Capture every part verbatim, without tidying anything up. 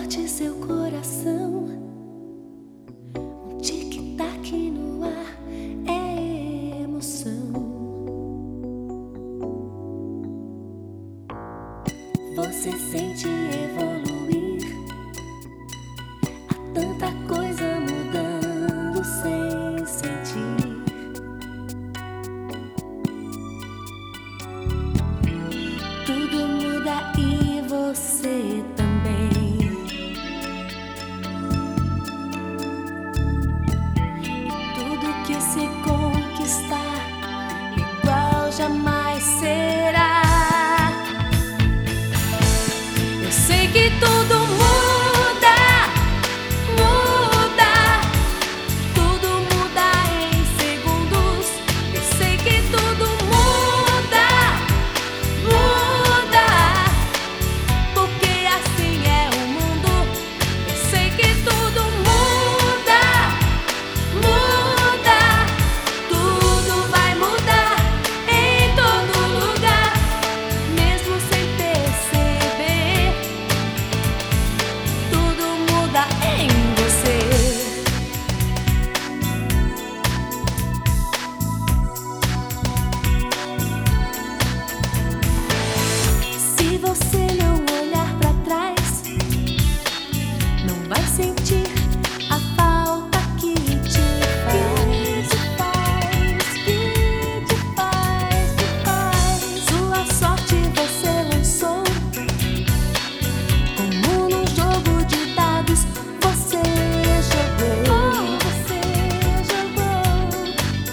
bate seu coração? Um tic-tac no ar é emoção. Você sente evoluir, há tanta coisa mudando sem sentir. Tudo muda e você também. Tudo que se conquistar igual jamais será. Eu sei que tudo muda, muda, tudo muda em segundos. Eu sei que tudo muda, muda, porque assim é o mundo. Eu sei que tudo muda, muda, tudo vai mudar em todo lugar, mesmo sem perceber. Tudo muda em você. Se você não olhar pra trás, não vai sentir a falta que te faz, que te faz, que faz. Sua sorte você lançou, como num jogo de dados você jogou, você jogou.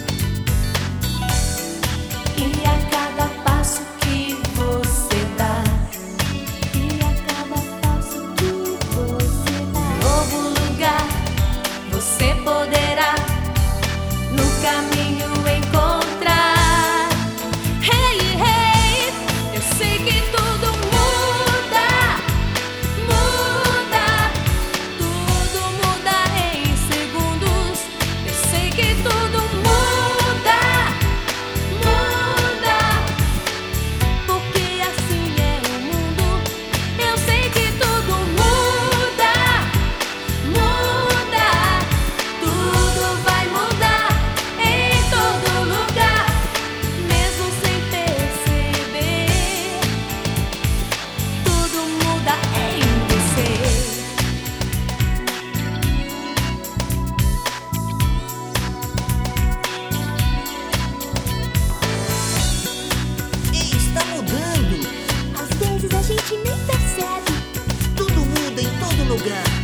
E a cada passo que você dá, e a cada passo que você dá, novo lugar você poderá no caminho encontrar. Hey, hey, eu sei que tudo muda, muda, tudo muda em segundos. Eu sei que tudo muda, muda, porque assim é o mundo. Eu sei que tudo muda, muda, tudo vai mudar em todo lugar, mesmo sem perceber. Tudo muda em você. Ei, está mudando! Às vezes a gente nem percebe. Tudo muda em todo lugar.